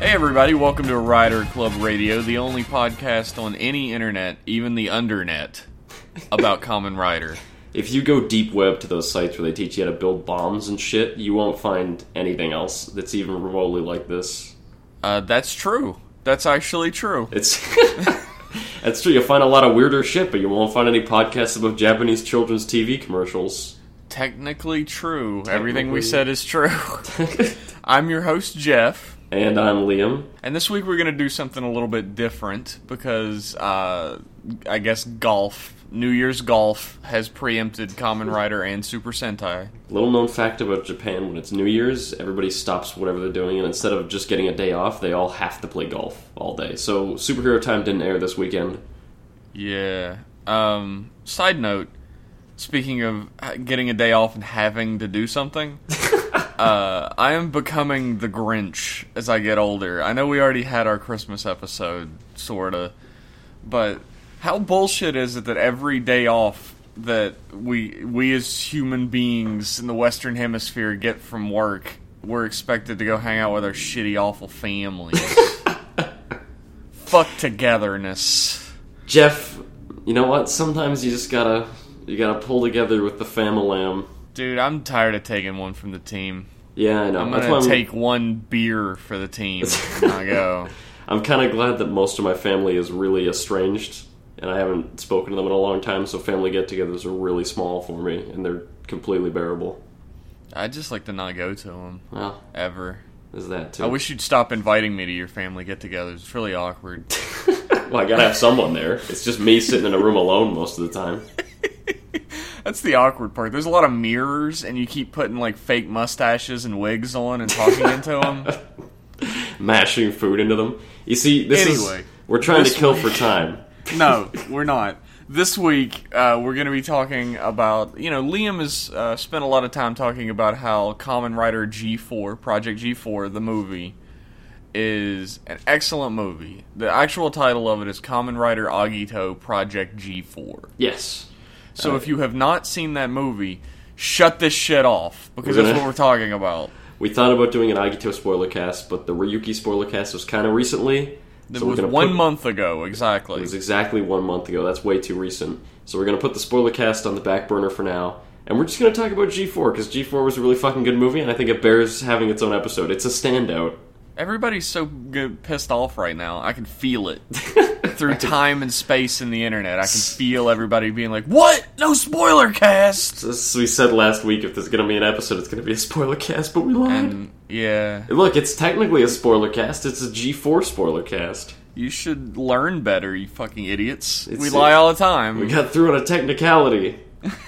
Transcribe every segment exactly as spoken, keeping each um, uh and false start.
Hey everybody, welcome to Rider Club Radio, the only podcast on any internet, even the undernet, about Kamen Rider. If you go deep web to those sites where they teach you how to build bombs and shit, you won't find anything else that's even remotely like this. Uh, that's true. That's actually true. It's That's true. You'll find a lot of weirder shit, but you won't find any podcasts about Japanese children's T V commercials. Technically true. Technically. Everything we said is true. I'm your host, Jeff. And I'm Liam. And this week we're going to do something a little bit different because, uh, I guess golf, New Year's golf, has preempted Kamen Rider and Super Sentai. Little known fact about Japan, when it's New Year's, everybody stops whatever they're doing, and instead of just getting a day off, they all have to play golf all day. So Superhero Time didn't air this weekend. Yeah. Um, side note, speaking of getting a day off and having to do something... Uh, I am becoming the Grinch as I get older. I know we already had our Christmas episode, sorta, but how bullshit is it that every day off that we we as human beings in the Western Hemisphere get from work, we're expected to go hang out with our shitty, awful families? Fuck togetherness. Jeff, you know what? Sometimes you just gotta you gotta pull together with the fam-a-lam. Dude, I'm tired of taking one from the team. Yeah, I know. I'm gonna That's take I'm... one beer for the team and I go. I'm kind of glad that most of my family is really estranged, and I haven't spoken to them in a long time, so family get-togethers are really small for me, and they're completely bearable. I just like to not go to them. Well, ever. Is that too? I wish you'd stop inviting me to your family get-togethers. It's really awkward. Well, I gotta have someone there. It's just me sitting in a room alone most of the time. That's the awkward part. There's a lot of mirrors, and you keep putting, like, fake mustaches and wigs on and talking into them. Mashing food into them. You see, this anyway, is... We're trying to kill week, for time. No, we're not. This week, uh, we're going to be talking about... You know, Liam has uh, spent a lot of time talking about how Kamen Rider G four, Project G four, the movie, is an excellent movie. The actual title of it is Kamen Rider Agito Project G four. Yes. So uh, if you have not seen that movie, shut this shit off, because gonna, that's what we're talking about. We thought about doing an Agito spoiler cast, but the Ryuki spoiler cast was kind of recently. It so was we're one put, month ago, exactly. It was exactly one month ago. That's way too recent. So we're going to put the spoiler cast on the back burner for now, and we're just going to talk about G four, because G four was a really fucking good movie, and I think it bears having its own episode. It's a standout. Everybody's so good, pissed off right now. I can feel it. Through time and space in the internet, I can feel everybody being like, "What? No spoiler cast!" As we said last week, if there's going to be an episode, it's going to be a spoiler cast, but we lied. And, yeah. Look, it's technically a spoiler cast. It's a G four spoiler cast. You should learn better, you fucking idiots. It's, we lie all the time. We got through on a technicality.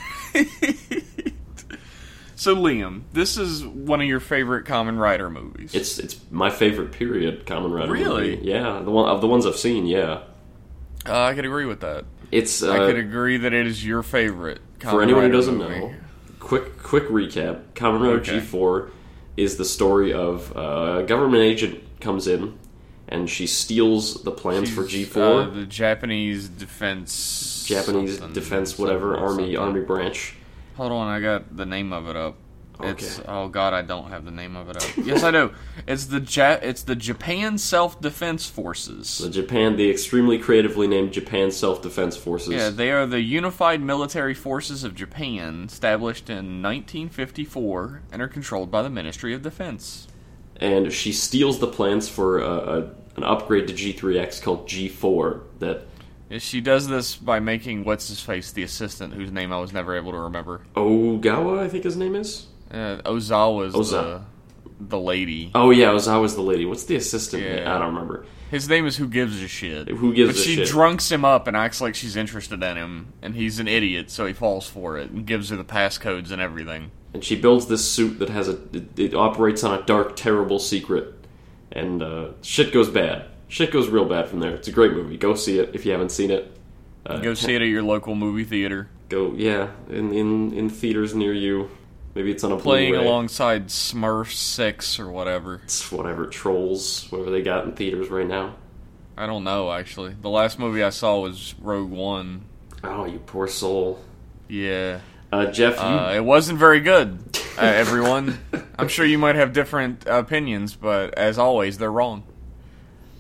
So, Liam, this is one of your favorite Kamen Rider movies. It's it's my favorite period Kamen Rider really? movie. Yeah, the one of the ones I've seen. Yeah, uh, I could agree with that. It's uh, I could agree that it is your favorite Kamen for anyone Rider who doesn't movie. know. Quick quick recap: Kamen Rider okay. G four is the story of uh, a government agent comes in and she steals the plans She's, for G four. Uh, the Japanese defense, Japanese defense, whatever something, army something. army branch. Hold on, I got the name of it up. Okay. It's oh god, I don't have the name of it up. Yes, I do. It's the ja- It's the Japan Self Defense Forces. The Japan, the extremely creatively named Japan Self Defense Forces. Yeah, they are the Unified Military Forces of Japan, established in nineteen fifty-four, and are controlled by the Ministry of Defense. And she steals the plans for a, a, an upgrade to G three X called G four that. She does this by making what's-his-face the assistant, whose name I was never able to remember. Ogawa, I think his name is? Uh, Ozawa's Oza. the, the lady. Oh, yeah, Ozawa's the lady. What's the assistant Yeah. name? I don't remember. His name is Who Gives a Shit. Who Gives but a she Shit. drunks him up and acts like she's interested in him, and he's an idiot, so he falls for it, and gives her the passcodes and everything. And she builds this suit that has a... It, it operates on a dark, terrible secret. And uh, shit goes bad. Shit goes real bad from there. It's a great movie. Go see it if you haven't seen it. Uh, Go see it at your local movie theater. Go, yeah, in in, in theaters near you. Maybe it's on a Playing Blu-ray. alongside Smurf six or whatever. It's whatever, Trolls, whatever they got in theaters right now. I don't know, actually. The last movie I saw was Rogue One. Oh, you poor soul. Yeah. Uh, Jeff, you... Uh, it wasn't very good, uh, everyone. I'm sure you might have different opinions, but as always, they're wrong.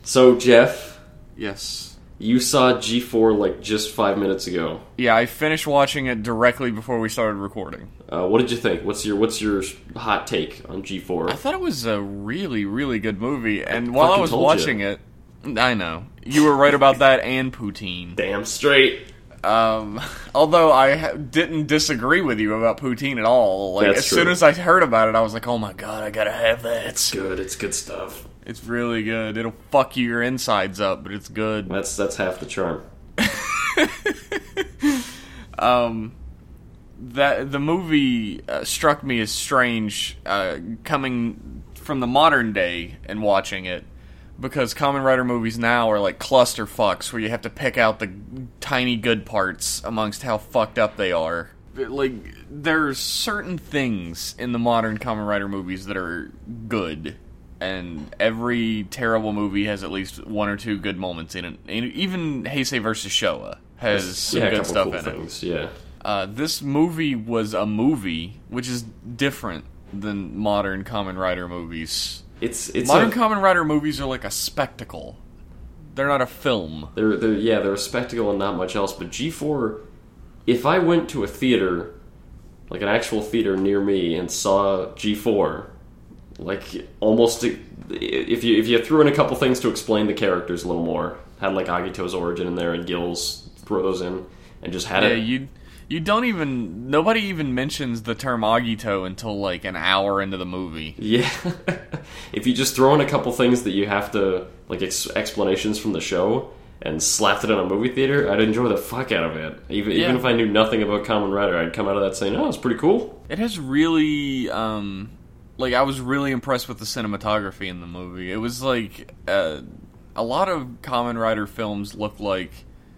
So, Jeff, Yes. you saw G four like just five minutes ago. Yeah, I finished watching it directly before we started recording. Uh, what did you think? What's your What's your hot take on G four? I thought it was a really, really good movie, and while I fucking was told watching you. it, I know you were right about that and poutine. Damn straight. Um, although I ha- didn't disagree with you about poutine at all. Like That's as true. soon as I heard about it, I was like, "Oh my god, I gotta have that." It's good. It's good stuff. It's really good. It'll fuck you your insides up, but it's good. That's that's half the charm. um, that the movie uh, struck me as strange uh, coming from the modern day and watching it, because Kamen Rider movies now are like clusterfucks where you have to pick out the tiny good parts amongst how fucked up they are. Like, there's certain things in the modern Kamen Rider movies that are good, and every terrible movie has at least one or two good moments in it. And even Heisei versus. Showa has some yeah, a good couple stuff cool in things. it. Yeah. Uh, this movie was a movie, which is different than modern Kamen Rider movies. It's it's Modern a, Kamen Rider movies are like a spectacle. They're not a film. They're, they're yeah, they're a spectacle and not much else. But G four, if I went to a theater, like an actual theater near me, and saw G four, like almost if you if you threw in a couple things to explain the characters a little more, had like Agito's origin in there and Gil's, throw those in, and just had Yeah, it. you you don't even nobody even mentions the term Agito until like an hour into the movie. Yeah, if you just throw in a couple things that you have to like ex- explanations from the show and slapped it on a movie theater, I'd enjoy the fuck out of it. Even Yeah. even if I knew nothing about Kamen Rider, I'd come out of that saying, "Oh, it's pretty cool." It has really, um, like, I was really impressed with the cinematography in the movie. It was like, uh, a lot of Kamen Rider films look like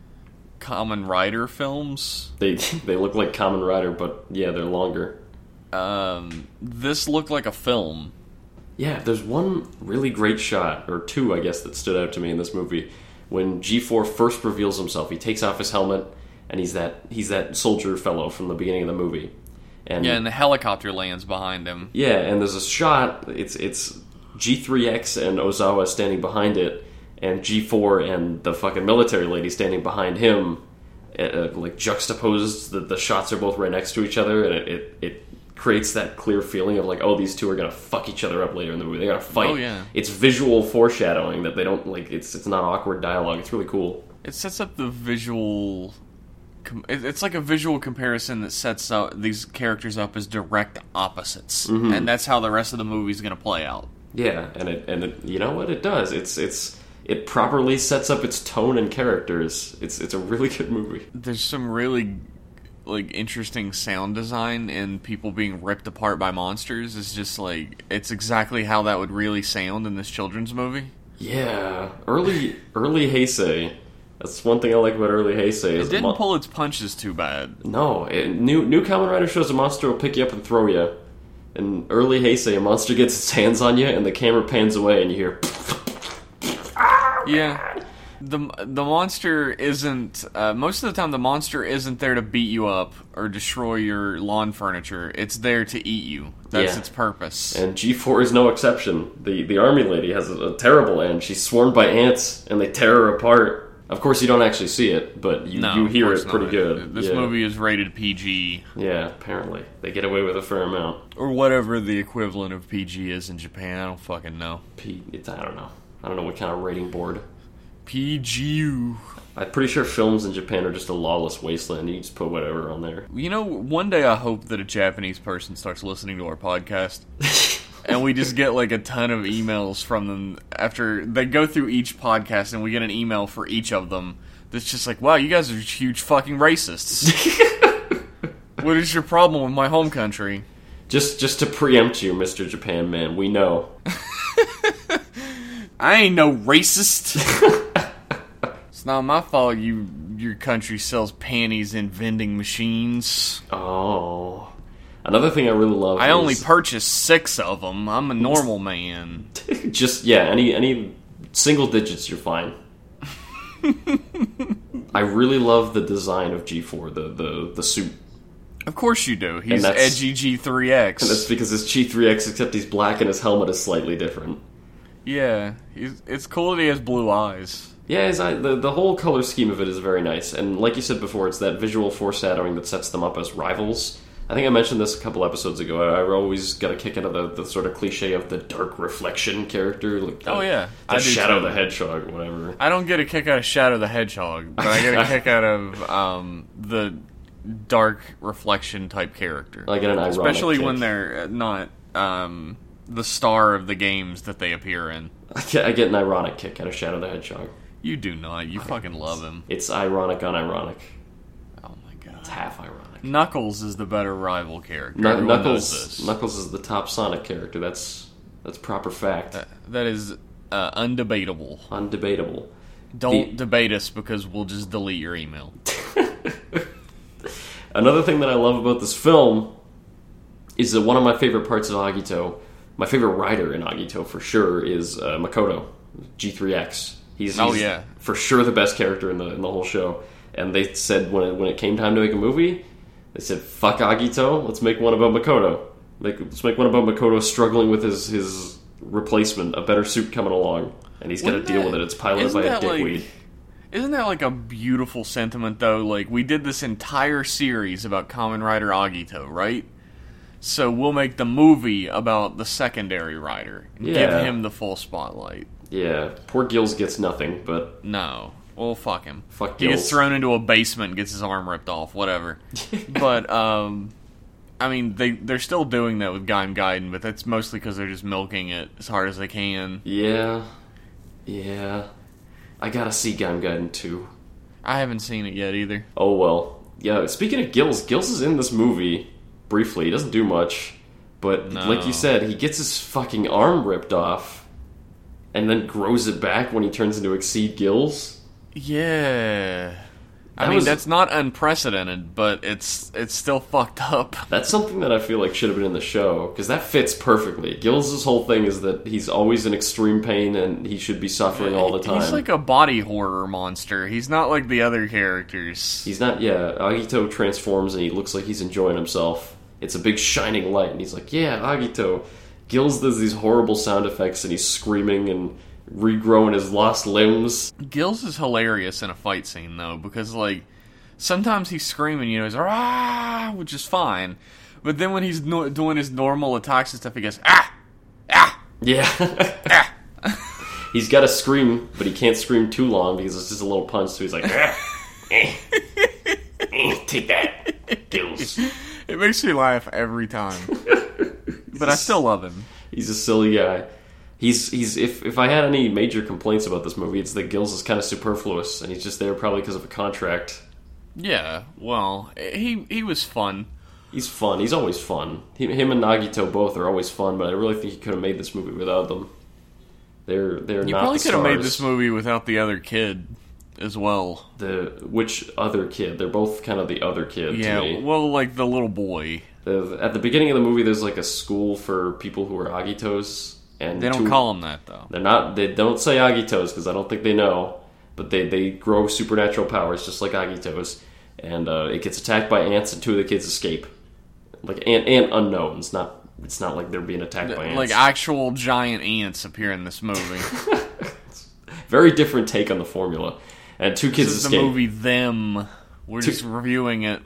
Kamen Rider films. They they look like Kamen Rider, but yeah, they're longer. Um, this looked like a film. Yeah, there's one really great shot, or two, I guess, that stood out to me in this movie. When G four first reveals himself, he takes off his helmet, and he's that he's that soldier fellow from the beginning of the movie. And Yeah, and the helicopter lands behind him. yeah, and there's a shot. It's it's G three X and Ozawa standing behind it, and G four and the fucking military lady standing behind him, uh, like juxtaposed. The, the shots are both right next to each other, and it, it it creates that clear feeling of like, oh, these two are gonna fuck each other up later in the movie. They're gonna fight. Oh, yeah. It's visual foreshadowing that they don't like. It's it's not awkward dialogue. It's really cool. It sets up the visual... com- it- It's like a visual comparison that sets out these characters up as direct opposites. Mm-hmm. And that's how the rest of the movie's going to play out. Yeah, and it and it, you know what it does? It's it's it properly sets up its tone and characters. It's it's a really good movie. There's some really like interesting sound design and people being ripped apart by monsters. It's just like, it's exactly how that would really sound in this children's movie. Yeah, early early Heisei. That's one thing I like about early Heisei. It Is didn't mon- pull its punches too bad. No, it, new new Kamen Rider shows a monster will pick you up and throw you. In early Heisei, a monster gets its hands on you, and the camera pans away, and you hear. Yeah. The the monster isn't... Uh, most of the time, the monster isn't there to beat you up or destroy your lawn furniture. It's there to eat you. That's Yeah. its purpose. And G four is no exception. The the army lady has a, a terrible end. She's swarmed by ants, and they tear her apart. Of course, you don't actually see it, but you, No, you of hear course it pretty not. good. This yeah. movie is rated P G. Yeah, apparently. They get away with a fair amount. Or whatever the equivalent of P G is in Japan. I don't fucking know. P, it's, I don't know. I don't know what kind of rating board. P G U. I'm pretty sure films in Japan are just a lawless wasteland. You just put whatever on there. You know, one day I hope that a Japanese person starts listening to our podcast. And we just get like a ton of emails from them after they go through each podcast, and we get an email for each of them that's just like, wow, you guys are huge fucking racists. What is your problem with my home country? Just just to preempt you, Mister Japan Man, we know. I ain't no racist. It's not my fault you your country sells panties in vending machines. Oh. Another thing I really love I is only purchased six of them. I'm a normal man. just, yeah, any any single digits, you're fine. I really love the design of G four, the, the, the suit. Of course you do. He's that's- edgy G three X. And that's because it's G three X, except he's black and his helmet is slightly different. Yeah, he's, it's cool that he has blue eyes. Yeah, his eye, the the whole color scheme of it is very nice, and like you said before, it's that visual foreshadowing that sets them up as rivals. I think I mentioned this a couple episodes ago. I, I always got a kick out of the, the sort of cliche of the dark reflection character. Like the, Oh, yeah. the I do Shadow too. the Hedgehog, whatever. I don't get a kick out of Shadow the Hedgehog, but I get a kick out of um, the dark reflection type character. I get an ironic Especially kick. when they're not um, the star of the games that they appear in. I get, I get an ironic kick out of Shadow the Hedgehog. You do not. You fucking love him. It's ironic unironic. Oh my god. It's half ironic. Knuckles is the better rival character. Kn- Everyone knows Knuckles this. Knuckles is the top Sonic character. That's that's proper fact. That, that is uh, undebatable. Undebatable. Don't The- debate us because we'll just delete your email. Another thing that I love about this film is that one of my favorite parts of Agito, my favorite rider in Agito for sure, is uh, Makoto, G three X. He's, Oh, he's yeah. for sure the best character in the in the whole show. And they said when it, when it came time to make a movie, they said, fuck Agito, let's make one about Makoto. Make, let's make one about Makoto struggling with his, his replacement, a better suit coming along. And he's got to Wouldn't deal that- with it. It's piloted isn't by a that, like- dickweed. Isn't that like a beautiful sentiment, though? Like, we did this entire series about Kamen Rider Agito, right? So we'll make the movie about the secondary rider. And Give Yeah. him the full spotlight. Yeah, poor Gills gets nothing, but No. Well, fuck him. Fuck He gets Gills. thrown into a basement and gets his arm ripped off, whatever. But, um... I mean, they, they're still doing that with Gaim Gaiden, but that's mostly because they're just milking it as hard as they can. yeah, yeah. I gotta see Gaim Gaiden two. I haven't seen it yet, either. Oh well. Yeah, speaking of Gills, Gills is in this movie briefly. He doesn't do much, but No. like you said, he gets his fucking arm ripped off and then grows it back when he turns into Exceed Gills. Yeah. I That mean, was- that's not unprecedented, but it's it's still fucked up. That's something that I feel like should have been in the show, because that fits perfectly. Gills' whole thing is that he's always in extreme pain and he should be suffering all the time. He's like a body horror monster. He's not like the other characters. He's not, yeah, Agito transforms and he looks like he's enjoying himself. It's a big shining light, and he's like, yeah, Agito. Gills does these horrible sound effects, and he's screaming and regrowing his lost limbs. Gills is hilarious in a fight scene, though, because, like, sometimes he's screaming, you know, he's ah, which is fine. But then when he's no- doing his normal attacks and stuff, he goes, ah, ah, Yeah. ah. He's got to scream, but he can't scream too long because it's just a little punch, so he's like, ah, eh, eh, take that, Gills. It makes me laugh every time. But I still love him. He's a silly guy. He's he's if if I had any major complaints about this movie, it's that Gills is kind of superfluous, and he's just there probably because of a contract. Yeah, well, he he was fun. He's fun. He's always fun. He, him and Nagito both are always fun, but I really think he could have made this movie without them. They're they're You not probably the could have made stars. this movie without the other kid as well. The which other kid? They're both kind of the other kid Yeah, to me. well, like the little boy. The, at the beginning of the movie, there's like a school for people who are Agitos, and They don't two- call him that, though. They're not. They don't say Agitos because I don't think they know. But they they grow supernatural powers just like Agitos, and uh, it gets attacked by ants, and two of the kids escape. Like ant ant unknowns. Not. It's not like they're being attacked by ants. Like actual giant ants appear in this movie. Very different take on the formula. And two kids This is escape. the movie Them. We're just reviewing it.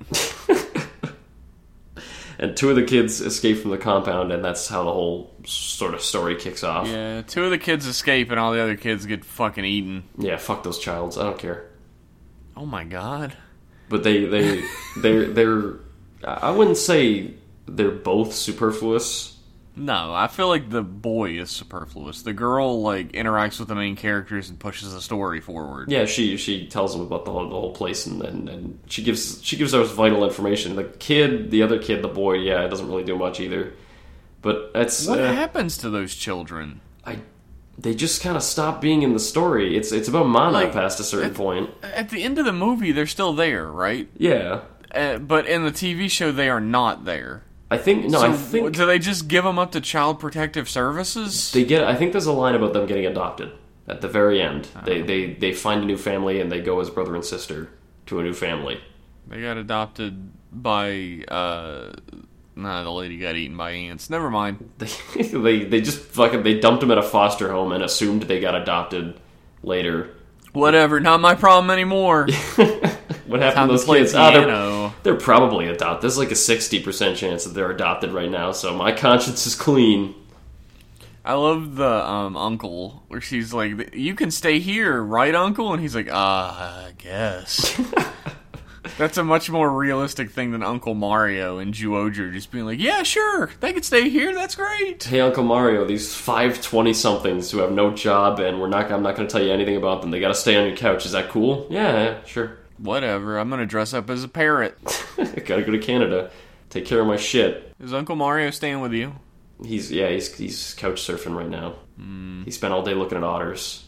And two of the kids escape from the compound, and that's how the whole sort of story kicks off. Yeah, two of the kids escape and all the other kids get fucking eaten. Yeah, fuck those childs. I don't care. Oh my god. But they they they're they're. I wouldn't say they're both superfluous. No, I feel like the boy is superfluous. The girl, like, interacts with the main characters and pushes the story forward. Yeah, she she tells them about the whole, the whole place, and, and and she gives she gives us vital information. The kid, the other kid, the boy, yeah, it doesn't really do much either. But that's What uh, happens to those children? I. They just kind of stop being in the story. It's it's about Mana Like, past a certain it- point. At the end of the movie, they're still there, right? Yeah, Uh, but in the T V show, they are not there. I think no, so I think do they just give them up to Child Protective Services? they get. I think there's a line about them getting adopted at the very end. Oh. They they they find a new family and they go as brother and sister to a new family. They got adopted by uh, Nah, the lady got eaten by ants. Never mind. They, they they just fucking they dumped him at a foster home and assumed they got adopted later. Whatever, not my problem anymore. What happened Time to those to play kids? Ah, piano. they're, they're probably adopted. There's like a sixty percent chance that they're adopted right now, so my conscience is clean. I love the um, uncle, where she's like, you can stay here, right, uncle? And he's like, ah, I guess. That's a much more realistic thing than Uncle Mario and Zyuohger just being like, yeah, sure, they can stay here, that's great. Hey, Uncle Mario, these five twenty-somethings who have no job and we're not, I'm not going to tell you anything about them. They got to stay on your couch. Is that cool? Yeah, yeah, sure. Whatever, I'm going to dress up as a parrot. Got to go to Canada. Take care of my shit. Is Uncle Mario staying with you? He's, yeah, he's, he's couch surfing right now. Mm. He spent all day looking at otters.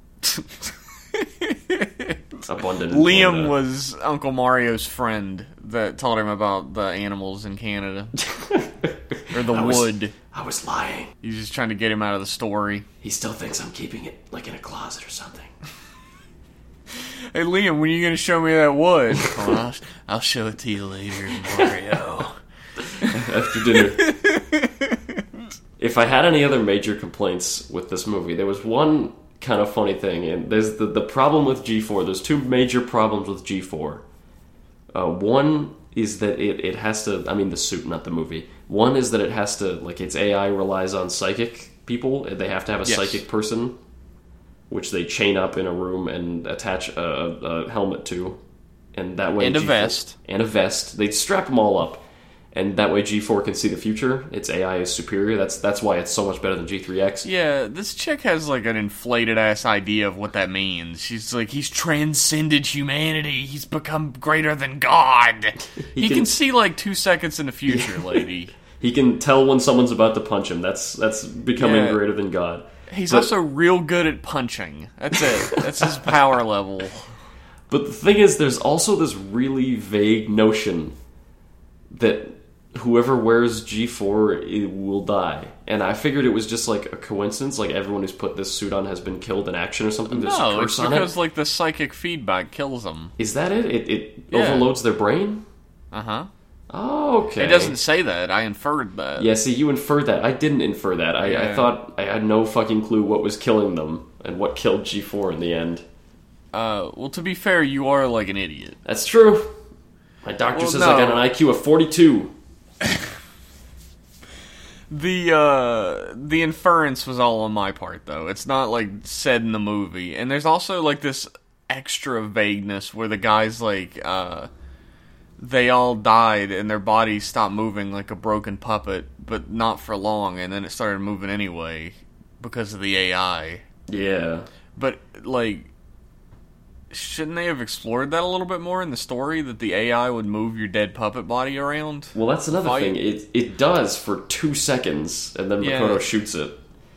Abundant. Liam Canada. was Uncle Mario's friend that taught him about the animals in Canada. Or the I was, wood. I was lying. He's just trying to get him out of the story. He still thinks I'm keeping it, like, in a closet or something. Hey, Liam, when are you going to show me that wood? Oh, I'll, I'll show it to you later, Mario. After dinner. If I had any other major complaints with this movie, there was one kind of funny thing, and there's the, the problem with G four. There's two major problems with G four. Uh, one is that it, it has to, I mean the suit, not the movie. One is that it has to, like, its A I relies on psychic people. They have to have a yes. psychic person, which they chain up in a room and attach a, a helmet to. And that way... And a G four, vest. And a vest. They strap them all up. And that way G four can see the future. Its A I is superior. That's that's why it's so much better than G three X. Yeah, this chick has like an inflated ass idea of what that means. She's like, he's transcended humanity. He's become greater than God. he he can, can see like two seconds in the future, lady. He can tell when someone's about to punch him. That's that's becoming yeah. greater than God. He's but, also real good at punching. That's it. That's his power level. But the thing is, there's also this really vague notion that whoever wears G four it will die. And I figured it was just like a coincidence, like everyone who's put this suit on has been killed in action or something. There's no, a curse it's on because it. like the psychic feedback kills them. Is that it? It, it yeah. overloads their brain? Uh-huh. Oh, okay. It doesn't say that. I inferred that. Yeah, see, you inferred that. I didn't infer that. I, yeah. I thought I had no fucking clue what was killing them and what killed G four in the end. Uh, well, to be fair, you are like an idiot. That's true. My doctor well, says no. I got an I Q of forty-two. The uh, the inference was all on my part, though. It's not, like, said in the movie. And there's also, like, this extra vagueness where the guys, like, uh, they all died and their bodies stopped moving like a broken puppet, but not for long, and then it started moving anyway because of the A I. Yeah. But, like, shouldn't they have explored that a little bit more in the story, that the A I would move your dead puppet body around? Well, that's another Fight? thing. It it does for two seconds, and then Yeah. Makoto shoots it.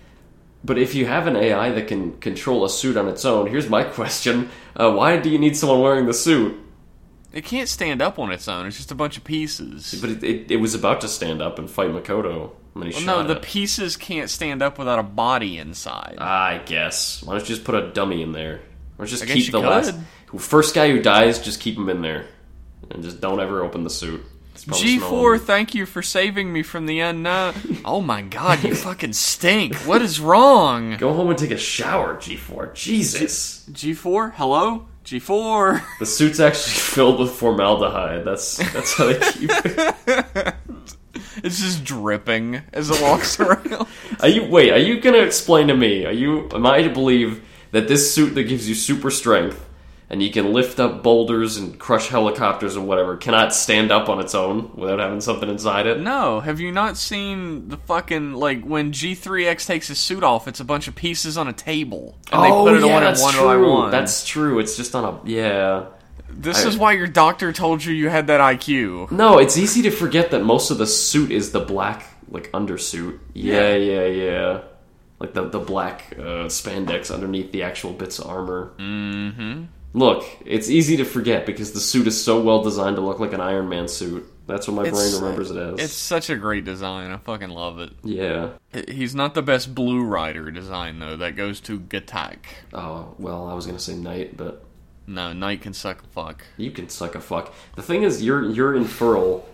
But if you have an A I that can control a suit on its own, here's my question. Uh, why do you need someone wearing the suit? It can't stand up on its own. It's just a bunch of pieces. But it, it, it was about to stand up and fight Makoto when he Well, shot no, the it. pieces can't stand up without a body inside. I guess. Why don't you just put a dummy in there? Or just I guess keep you the could. last... First guy who dies, just keep him in there. And just don't ever open the suit. G four, thank you for saving me from the unknown. Oh my god, you fucking stink. What is wrong? Go home and take a shower, G four. Jesus. G four, hello? G four. The suit's actually filled with formaldehyde. That's that's how they keep it. It's just dripping as it walks around. Are you wait, are you gonna explain to me? Are you am I to believe that this suit that gives you super strength and you can lift up boulders and crush helicopters and whatever cannot stand up on its own without having something inside it? No, have you not seen the fucking, like, when G three X takes his suit off, it's a bunch of pieces on a table. And they oh, put it yeah, on that's it one true. by one. That's true. It's just on a... Yeah. This I, is why your doctor told you you had that I Q. No, it's easy to forget that most of the suit is the black, like, undersuit. Yeah, yeah, yeah. yeah. Like the, the black uh, spandex underneath the actual bits of armor. Mm-hmm. Look, it's easy to forget because the suit is so well designed to look like an Iron Man suit. That's what my It's- brain remembers it as. It's such a great design. I fucking love it. Yeah. He's not the best Blue Rider design, though. That goes to Gatak. Oh, well, I was going to say Knight, but... No, Knight can suck a fuck. You can suck a fuck. The thing is, your your inferral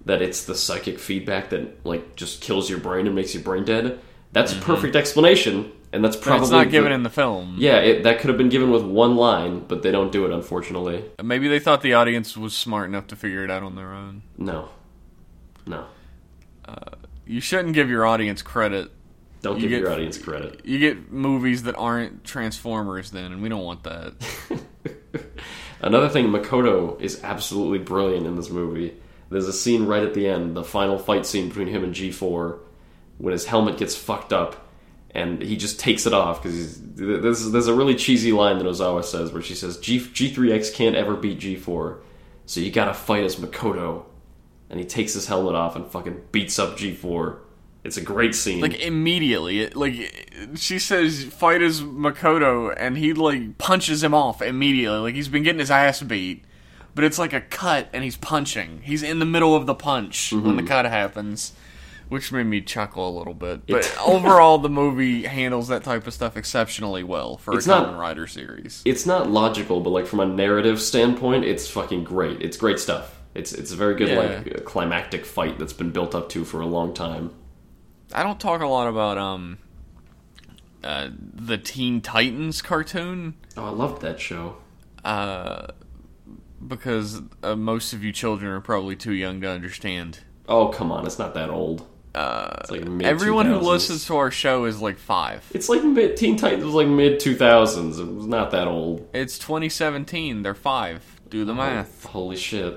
that it's the psychic feedback that like just kills your brain and makes you brain dead. That's mm-hmm. a perfect explanation, and that's probably... But it's not given the, in the film. Yeah, it, that could have been given with one line, but they don't do it, unfortunately. Maybe they thought the audience was smart enough to figure it out on their own. No. No. Uh, you shouldn't give your audience credit. Don't you give get, your audience credit. You get movies that aren't Transformers then, and we don't want that. Another thing, Makoto is absolutely brilliant in this movie. There's a scene right at the end, the final fight scene between him and G four, when his helmet gets fucked up, and he just takes it off, because there's, there's a really cheesy line that Ozawa says, where she says, G, G3X can't ever beat G four, so you gotta fight as Makoto. And he takes his helmet off and fucking beats up G four. It's a great scene. Like, immediately. It, like, she says, fight as Makoto, and he, like, punches him off immediately. Like, he's been getting his ass beat. But it's like a cut, and he's punching. He's in the middle of the punch mm-hmm. when the cut happens. Which made me chuckle a little bit. But it, overall, the movie handles that type of stuff exceptionally well for a Kamen Rider series. It's not logical, but, like, from a narrative standpoint, it's fucking great. It's great stuff. It's it's a very good, yeah. like, climactic fight that's been built up to for a long time. I don't talk a lot about um uh, the Teen Titans cartoon. Oh, I loved that show. Uh, because uh, most of you children are probably too young to understand. Oh, come on. It's not that old. Uh, it's like mid everyone who listens to our show is like five. It's like mid, Teen Titans was like mid two thousands. It was not that old. It's twenty seventeen. They're five. Do the math. Oh, holy shit.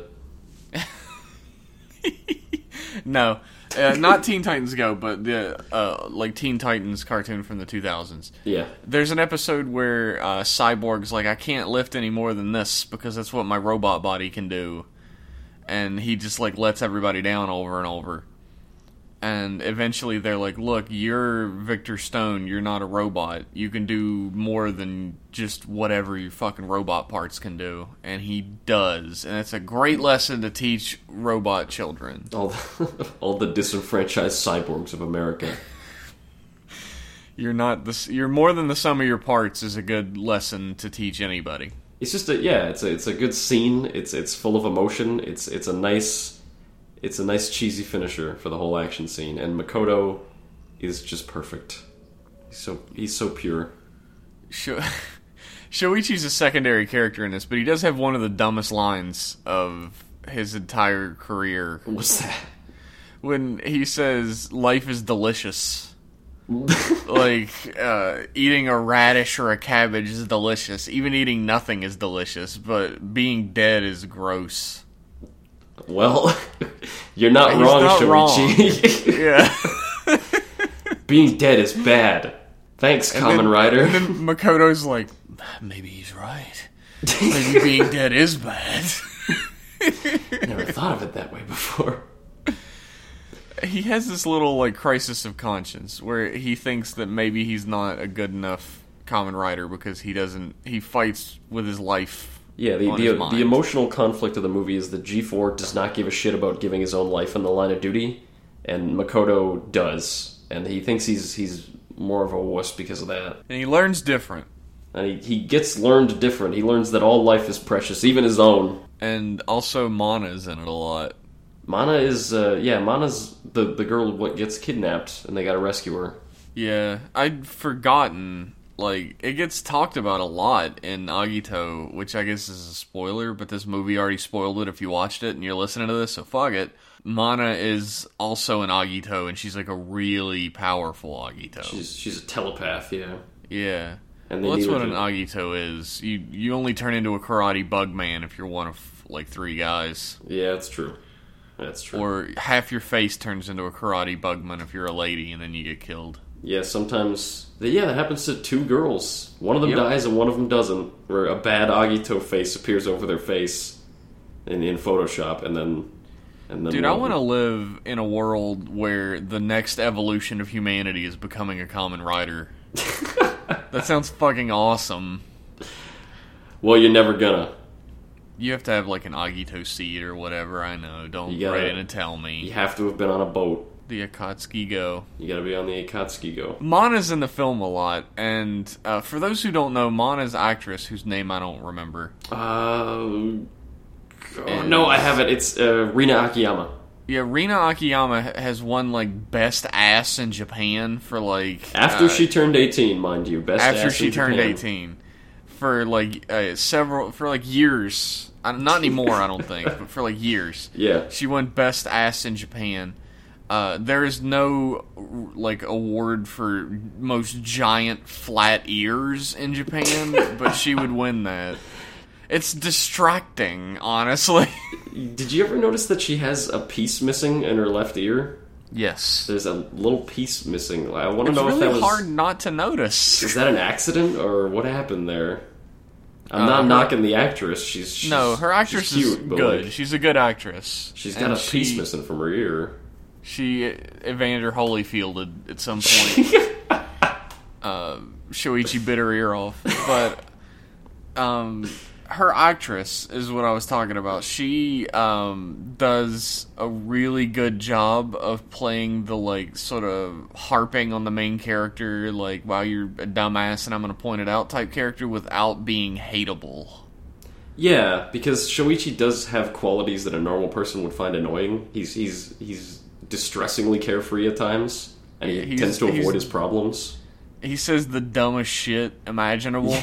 No. Uh, not Teen Titans Go, but the uh, like Teen Titans cartoon from the two thousands. Yeah. There's an episode where uh, Cyborg's like, I can't lift any more than this because that's what my robot body can do. And he just like lets everybody down over and over. And eventually they're like, look, you're Victor Stone, you're not a robot. You can do more than just whatever your fucking robot parts can do. And he does. And it's a great lesson to teach robot children. All the, all the disenfranchised cyborgs of America. You're not the, you're more than the sum of your parts is a good lesson to teach anybody. It's just a, yeah, it's a, it's a good scene. It's, it's full of emotion. It's, it's a nice... It's a nice cheesy finisher for the whole action scene, and Makoto is just perfect. He's so he's so pure. Sho- Shoichi's a secondary character in this, but he does have one of the dumbest lines of his entire career. What's that? When he says, life is delicious. Like, uh, eating a radish or a cabbage is delicious. Even eating nothing is delicious, but being dead is gross. Well, you're not He's wrong, not Shoichi. Yeah. Being dead is bad. Thanks, and Kamen then, Rider. And then Makoto's like, maybe he's right. Maybe being dead is bad. Never thought of it that way before. He has this little, like, crisis of conscience where he thinks that maybe he's not a good enough Kamen Rider because he doesn't... He fights with his life. Yeah, the the, the emotional conflict of the movie is that G four does not give a shit about giving his own life in the line of duty, and Makoto does, and he thinks he's he's more of a wuss because of that. And he learns different. And he, he gets learned different. He learns that all life is precious, even his own. And also Mana's in it a lot. Mana is, uh, yeah, Mana's the, the girl who gets kidnapped, and they gotta rescue her. Yeah, I'd forgotten... Like, it gets talked about a lot in Agito, which I guess is a spoiler, but this movie already spoiled it if you watched it and you're listening to this, so fuck it. Mana is also an Agito, and she's like a really powerful Agito. She's she's a telepath, yeah. Yeah. And well, that's what an Agito is. You you only turn into a karate bug man if you're one of, like, three guys. Yeah, that's true. That's true. Or half your face turns into a karate bugman if you're a lady, and then you get killed. Yeah, sometimes... Yeah, that happens to two girls. One of them yep. dies and one of them doesn't. Where a bad Agito face appears over their face in, in Photoshop, and then... And then Dude, I want to live in a world where the next evolution of humanity is becoming a Kamen Rider. That sounds fucking awesome. Well, you're never gonna. You have to have, like, an Agito seed or whatever, I know. Don't gotta, write in and tell me. You have to have been on a boat. The Akatsuki Go. You gotta be on the Akatsuki Go. Mana's in the film a lot, and uh, for those who don't know, Mana's actress, whose name I don't remember. Uh, oh, no, I have it. It's uh, Rina Akiyama. Yeah, Rina Akiyama ha- has won like best ass in Japan for like After uh, she turned eighteen, mind you, best after ass she in turned Japan. eighteen for like uh, several for like years. Uh, not anymore, I don't think, but for like years. Yeah. She won best ass in Japan. Uh, there is no like award for most giant flat ears in Japan, but she would win that. It's distracting, honestly. Did you ever notice that she has a piece missing in her left ear? Yes. There's a little piece missing. I want to It's know really if that was hard not to notice. is that an accident or what happened there. I'm Uh, not her- knocking the actress. She's, she's No, her actress she's cute, is but, good. like, She's a good actress. she's got And a piece she, missing from her ear. She Evander Holyfielded at some point. uh, Shoichi bit her ear off, but um, her actress is what I was talking about. She um, does a really good job of playing the like sort of harping on the main character, like wow you're a dumbass and I'm going to point it out type character without being hateable. Yeah, because Shoichi does have qualities that a normal person would find annoying. He's he's he's distressingly carefree at times, and he He's- tends to he's- avoid his problems. He says the dumbest shit imaginable.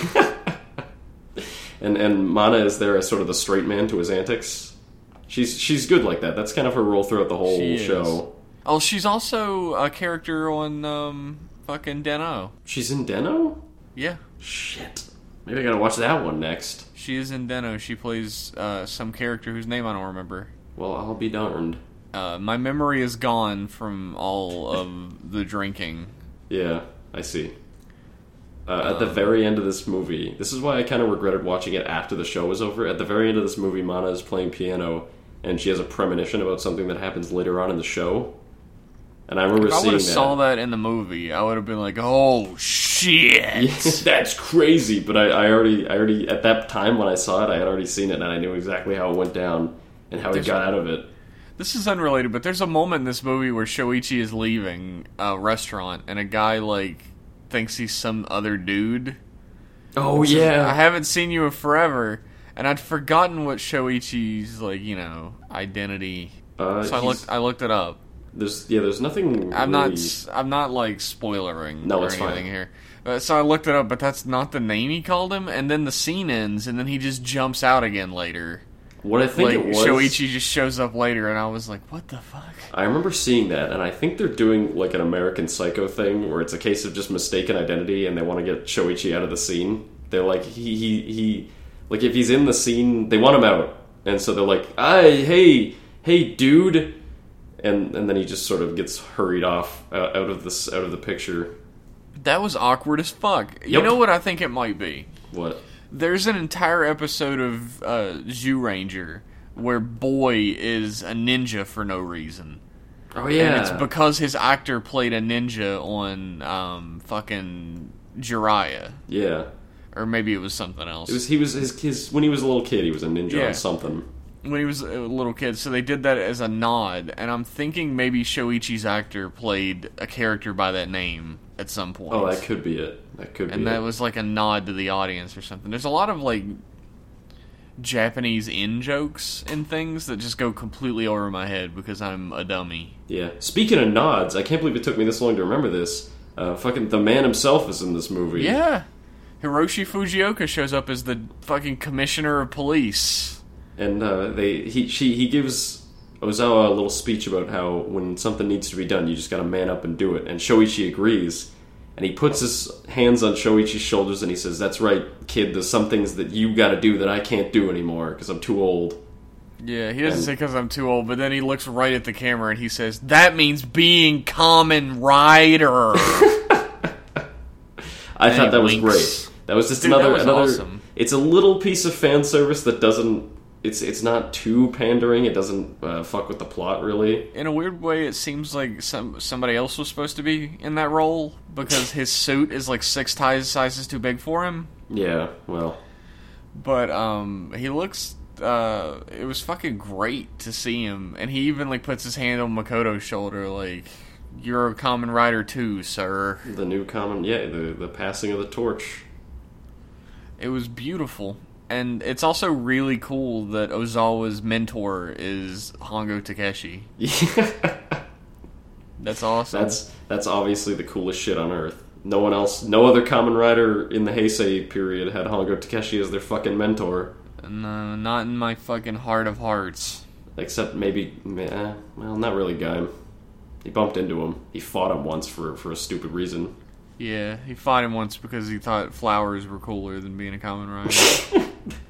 And and Mana is there as sort of the straight man to his antics. She's she's good like that. That's kind of her role throughout the whole She is. show. Oh, she's also a character on um, fucking Den-O. She's in Den-O? Yeah, Shit. Maybe I gotta watch that one next. she is in Den-O. She plays uh, some character whose name I don't remember. Well, I'll be darned. Uh, my memory is gone from all of the drinking. Yeah, I see. Uh, at the very end of this movie, this is why I kind of regretted watching it after the show was over. At the very end of this movie, Mana is playing piano, and she has a premonition about something that happens later on in the show. And I remember If I seeing would that. have saw that in the movie, I would have been like, "Oh shit!" That's crazy. But I, I already, I already at that time when I saw it, I had already seen it, and I knew exactly how it went down and how he There's- got out of it. This is unrelated, but there's a moment in this movie where Shoichi is leaving a restaurant, and a guy like thinks he's some other dude. Oh I haven't seen you in forever, and I'd forgotten what Shoichi's like, you know, identity. Uh, so I he's- looked, I looked it up. There's yeah, there's nothing. I'm really... not, I'm not like spoilering No, or it's fine. anything here. Uh, so I looked it up, but that's not the name he called him. And then the scene ends, and then he just jumps out again later. What I think Like it was. Shoichi just shows up later, and I was like, "What the fuck?" I remember seeing that, and I think they're doing like an American Psycho thing, where it's a case of just mistaken identity, and they want to get Shoichi out of the scene. They're like, he he he, like if he's in the scene, they want him out, and so they're like, "Hey, hey, hey, dude," and and then he just sort of gets hurried off uh, out of this out of the picture. That was awkward as fuck. You Yep. know what I think it might be? What? There's an entire episode of uh, Zyuranger where Boy is a ninja for no reason. Oh yeah, And it's because his actor played a ninja on um, fucking Jiraiya. yeah. Or maybe it was something else. It was he was his, his when he was a little kid, he was a ninja Yeah. on something. when he was a little kid, so they did that as a nod, and I'm thinking maybe Shoichi's actor played a character by that name at some point. Oh, that could be it. That could be and that it. was like a nod to the audience or something. There's a lot of like Japanese in jokes and things that just go completely over my head because I'm a dummy. Yeah. Speaking of nods, I can't believe it took me this long to remember this. Uh, fucking the man himself is in this movie. Yeah. Hiroshi Fujioka shows up as the fucking commissioner of police. And uh, they he she he gives Ozawa a little speech about how when something needs to be done, you just gotta man up and do it. And Shoichi agrees. And he puts his hands on Shoichi's shoulders and he says, "That's right, kid, there's some things that you gotta do that I can't do anymore because I'm too old." Yeah, he doesn't And- say because I'm too old, but then he looks right at the camera and he says, "That means being Kamen Rider." I And thought he that was winks. great. That was just Dude, that another was another. awesome. It's a little piece of fan service that doesn't. It's it's not too pandering. It doesn't uh, fuck with the plot really. In a weird way, it seems like some somebody else was supposed to be in that role because his suit is like six ties sizes too big for him. Yeah. Well. But um, he looks. Uh, it was fucking great to see him, and he even like puts his hand on Makoto's shoulder, like, "You're a Kamen Rider too, sir." The new common, yeah, the the passing of the torch. It was beautiful, And it's also really cool that Ozawa's mentor is Hongo Takeshi. Yeah. That's awesome. That's that's obviously the coolest shit on earth. No one else, no other Kamen Rider in the Heisei period had Hongo Takeshi as their fucking mentor. No, not in my fucking heart of hearts. Except maybe, eh, well, not really Gaim. He bumped into him. He fought him once for, for a stupid reason. Yeah, he fought him once because he thought flowers were cooler than being a Kamen Rider.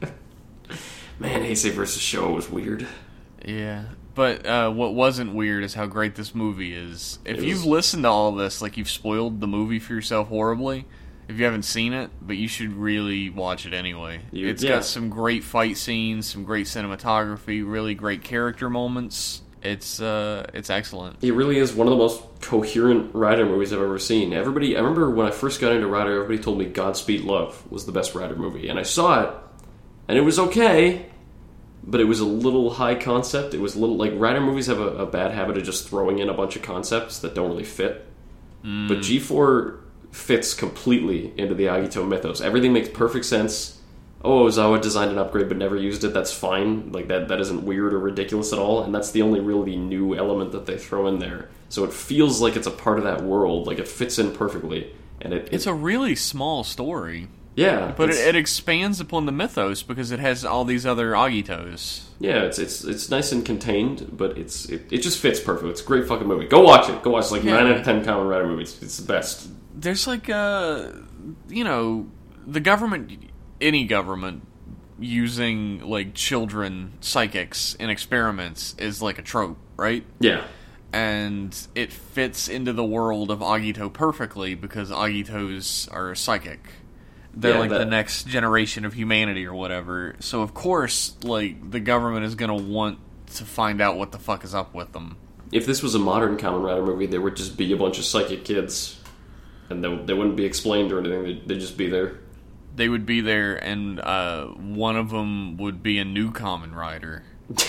Man, Heisei versus Showa was weird. Yeah, but uh, what wasn't weird is how great this movie is. If It you've was- listened to all this, like, you've spoiled the movie for yourself horribly. If you haven't seen it, but you should really watch it anyway. You- It's yeah. got some great fight scenes, some great cinematography, really great character moments. It's uh, it's excellent. It really is one of the most coherent Rider movies I've ever seen. Everybody, I remember when I first got into Rider, everybody told me Godspeed Love was the best Rider movie, and I saw it, and it was okay, but it was a little high concept. It was a little like Rider movies have a, a bad habit of just throwing in a bunch of concepts that don't really fit. Mm. But G four fits completely into the Agito mythos. Everything makes perfect sense. Oh, Ozawa designed an upgrade but never used it. That's fine. Like that, that isn't weird or ridiculous at all. And that's the only really new element that they throw in there. So it feels like it's a part of that world. Like it fits in perfectly. And it, it It's a really small story, yeah, but it, it's- it expands upon the mythos because it has all these other Agitos. yeah, it's it's it's nice and contained, but it's it, it just fits perfect. It's a great fucking movie. Go watch it. Go watch it. It's like Yeah. nine out of ten Kamen Rider movies. It's the best. There's like uh you know, the government, any government using like children psychics in experiments is like a trope, right? Yeah. And it fits into the world of Agito perfectly because Agitos are psychic. They're Yeah, like that- the next generation of humanity or whatever. So of course, like, the government is gonna want to find out what the fuck is up with them. If this was a modern Kamen Rider movie, there would just be a bunch of psychic kids, and they, they wouldn't be explained or anything. They'd, they'd just be there. They would be there, and uh, one of them would be a new Kamen Rider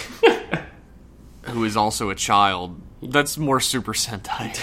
who is also a child. That's more Super Sentai.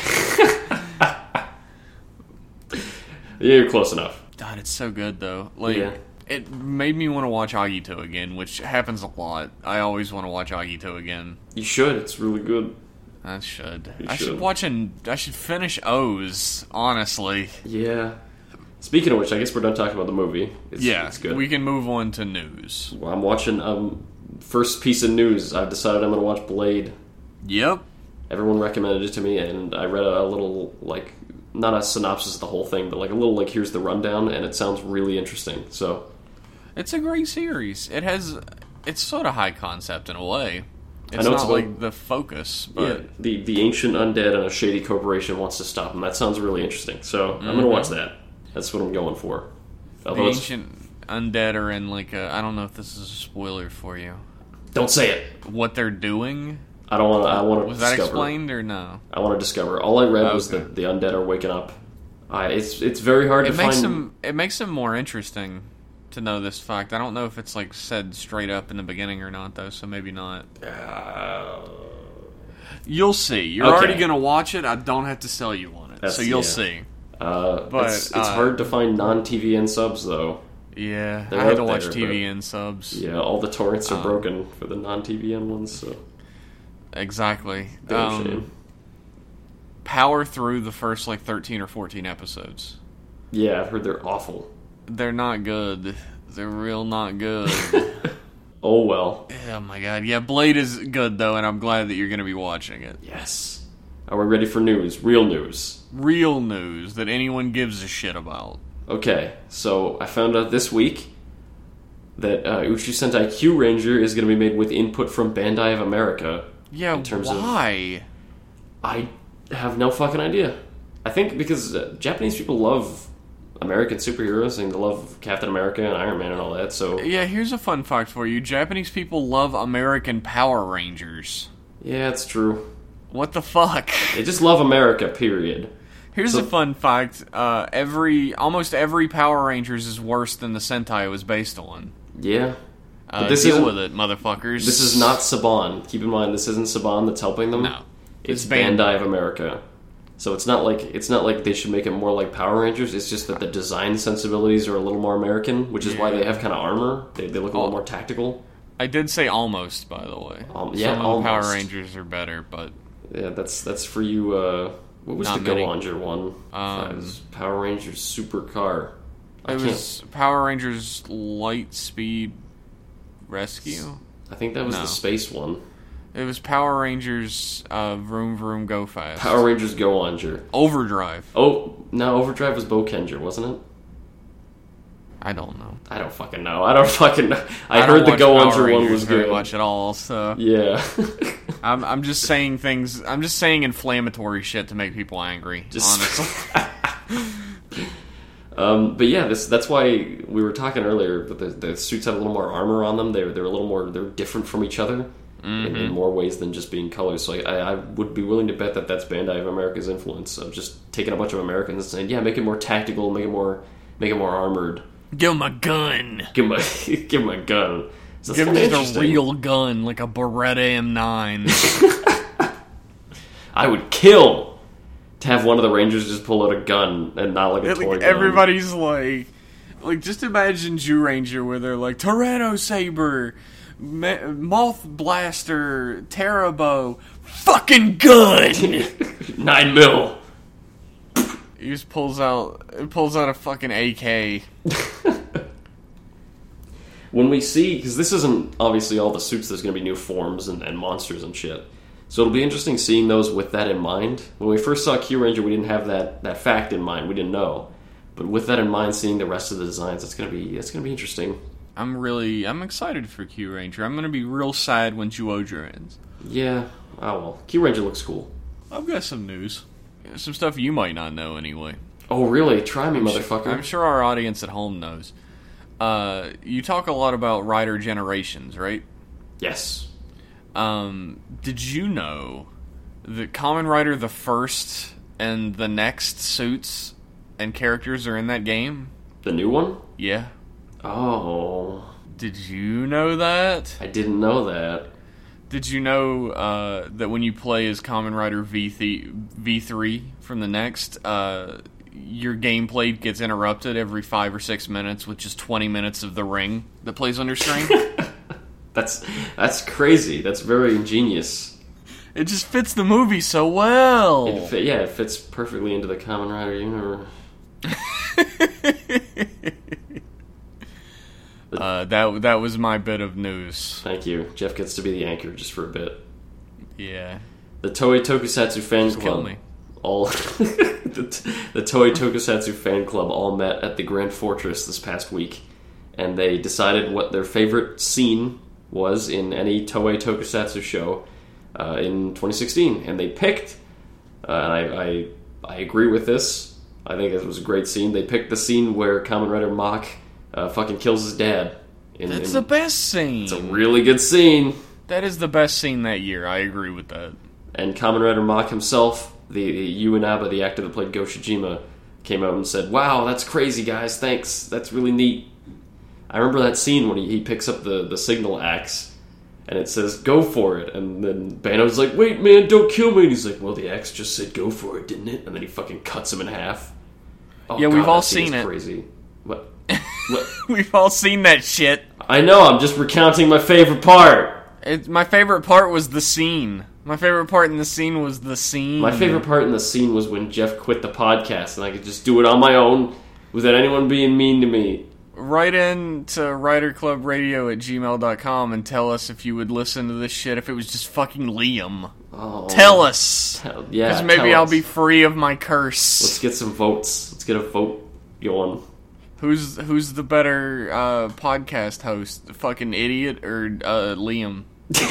Yeah, you're close enough. God, it's so good though. Like, Yeah. it made me want to watch Agito again, which happens a lot. I always want to watch Agito again. You should. It's really good. I should. You I should should. watch an. I should finish O's. Honestly. Yeah. Speaking of which, I guess we're done talking about the movie. It's, Yeah, it's good. we can move on to news. Well, I'm watching. Um, first piece of news. I've decided I'm going to watch Blade. Yep. Everyone recommended it to me, and I read a, a little like not a synopsis of the whole thing, but like a little like here's the rundown, and it sounds really interesting. So It's a great series. It has. It's sort of high concept in a way. It's know not it's about- like the focus, but yeah, the the ancient undead and a shady corporation wants to stop them. That sounds really interesting. So I'm going to watch that. That's what I'm going for. the Although it's, ancient undead are in like a. I don't know if this is a spoiler for you. don't say it. What they're doing. I don't want. to I want to Was discover. that explained or no? I want to discover. All I read was Okay. that the undead are waking up. I, it's it's very hard It to makes find. them. It makes them more interesting to know this fact. I don't know if it's like said straight up in the beginning or not, though. So maybe not. Uh, You'll see. You're Okay. already gonna watch it. I don't have to sell you on it, That's- so you'll yeah. see. uh, But, it's it's uh, hard to find non T V N subs though. Yeah, They're I had to out watch there, T V N subs. Yeah, all the torrents are Um, broken for the non T V N ones. So Exactly. damn Um, shame. power through the first like thirteen or fourteen episodes. Yeah, I've heard they're awful. They're not good. They're real not good. Oh well. Oh my god. Yeah, Blade is good though, and I'm glad that you're going to be watching it. Yes. Are we ready for news? Real news. Real news that anyone gives a shit about. Okay, so I found out this week that uh, Uchi Sentai Q Ranger is going to be made with input from Bandai of America. Yeah, In terms of- why? I have no fucking idea. I think because uh, Japanese people love American superheroes and they love Captain America and Iron Man and all that, so Yeah, here's a fun fact for you. Japanese people love American Power Rangers. yeah, it's true. What the fuck? They just love America, period. Here's So- a fun fact. Uh, every almost every Power Rangers is worse than the Sentai it was based on. Yeah. Uh, this deal isn't- with it, motherfuckers. This is not Saban. Keep in mind, this isn't Saban that's helping them. No. It's, It's Ban- Bandai of America. So it's not like it's not like they should make it more like Power Rangers. It's just that the design sensibilities are a little more American, which is yeah. why they have kind of armor. They, they look a little more tactical. I did say almost, by the way. Um, yeah, Some almost. Power Rangers are better, but yeah, that's that's for you. Uh, what was Not the many. Go Onger one? Um, it was Power Rangers Super Car. I it can't, was Power Rangers Light Speed Rescue. I think that was No. the space one. It was Power Rangers uh, Vroom Vroom Go Fast. Power Rangers Go Onger. Overdrive. Oh, no, Overdrive was Bokenger, wasn't it? I don't know. I don't fucking know. I don't fucking know. I, I heard don't the watch Go Power Onger one Rangers was very good. much at all. So Yeah. I'm I'm just saying things. I'm just saying inflammatory shit to make people angry. Just- honestly. Um, but yeah, this that's why we were talking earlier. But the, the suits have a little more armor on them. They're they're a little more they're different from each other Mm-hmm. in, in more ways than just being colors. So I, I would be willing to bet that that's Bandai of America's influence of just taking a bunch of Americans and saying, yeah, make it more tactical, make it more make it more armored. Give him a gun. Give him a give him a gun. So that's Give him kinda just a interesting. real gun, like a Beretta M nine. I would kill to have one of the Rangers just pull out a gun and not like a It, toy like, gun. everybody's like, like just imagine Jew Ranger where they're like Tyranno Saber, Ma- Moth Blaster, Terrabo, fucking gun. Nine mil. He just pulls out, pulls out a fucking A K. When we see, because this isn't obviously all the suits, there's going to be new forms and, and monsters and shit. So it'll be interesting seeing those with that in mind. When we first saw Q Ranger, we didn't have that, that fact in mind. We didn't know. But with that in mind, seeing the rest of the designs, it's gonna be it's gonna be interesting. I'm really, I'm excited for Q Ranger. I'm gonna be real sad when Zyuohger ends. Yeah. Oh well. Q Ranger looks cool. I've got some news, some stuff you might not know anyway. Oh really? Try me, I'm motherfucker. Sure, I'm sure our audience at home knows. Uh, you talk a lot about Rider Generations, right? Yes. Um, did you know that Kamen Rider the First and the next suits and characters are in that game? The new one? Yeah. Oh. Did you know that? I didn't know that. Did you know uh, that when you play as Kamen Rider V three from the next, uh, your gameplay gets interrupted every five or six minutes with just twenty minutes of the ring that plays on your screen? That's that's crazy. That's very ingenious. It just fits the movie so well. It fit, yeah, it fits perfectly into the Kamen Rider universe. uh, that that was my bit of news. Thank you. Jeff gets to be the anchor just for a bit. Yeah. The Toei Tokusatsu fan Just club. kill me. All the, the Toei Tokusatsu fan club all met at the Grand Fortress this past week, and they decided what their favorite scene was in any Toei Tokusatsu show uh, in twenty sixteen, and they picked. Uh, and I, I I agree with this. I think it was a great scene. They picked the scene where Kamen Rider Mach uh, fucking kills his dad. In, That's in, the best scene. It's a really good scene. That is the best scene that year. I agree with that. And Kamen Rider Mach himself, the, the Yu Inaba, the actor that played Go Shijima, came out and said, "Wow, that's crazy, guys. Thanks. That's really neat." I remember that scene when he, he picks up the, the signal axe, and it says, "Go for it." And then Bano's like, "Wait, man, don't kill me." And he's like, "Well, the axe just said go for it, didn't it?" And then he fucking cuts him in half. Oh, Yeah, God, we've all that scene seen is it. Crazy. What? What? We've all seen that shit. I know. I'm just recounting my favorite part. It, my favorite part was the scene. My favorite part in the scene was the scene. My favorite part in the scene was when Jeff quit the podcast, and I could just do it on my own without anyone being mean to me. Write in to riderclubradio at gmail dot com and tell us if you would listen to this shit if it was just fucking Liam. Oh, Tell us. Tell, yeah, Because maybe tell I'll us. be free of my curse. Let's get some votes. Let's get a vote going. Who's who's the better uh, podcast host? The fucking idiot or uh, Liam?